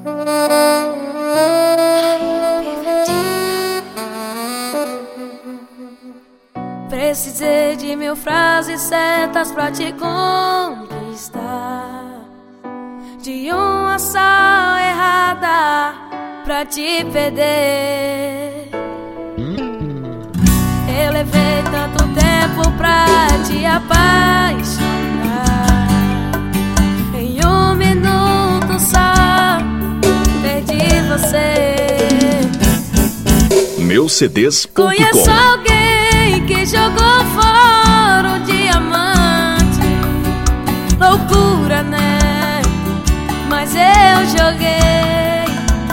Precisei de 1000 frases certas pra te conquistar, de uma só errada pra te perder. Eu levei tanto tempo pra te apaixonar, em 1 minuto só perdi você. Meucds.com. Conheço alguém que jogou fora um diamante. Loucura, né? Mas eu joguei.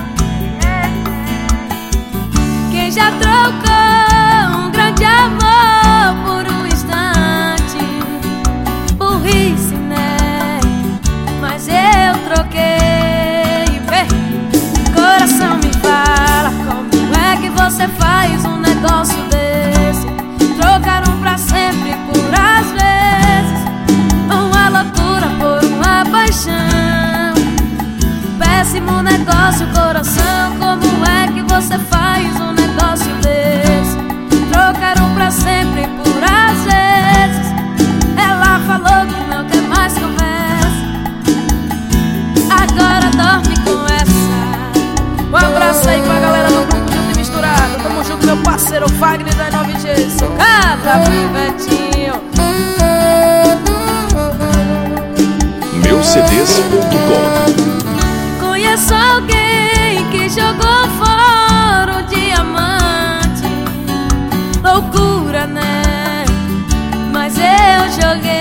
Quem já trocou um grande amor por um instante? Burrice, né? Mas eu troquei. Coração, me fala, como é que você faz um negócio desse? Trocar um pra sempre por às vezes, uma loucura por uma paixão. Péssimo negócio, coração, como é que você faz um negócio desse? Trocar um pra sempre por às vezes. Ela falou que não quer mais conversa, agora dorme com essa. Um abraço aí pra galera do grupo Junto e Misturado. Tamo junto, meu parceiro Wagner da 9G. Socada, pivetinho. Meucds.com. Conheço alguém que jogou fora um diamante. Loucura, né? Mas eu joguei.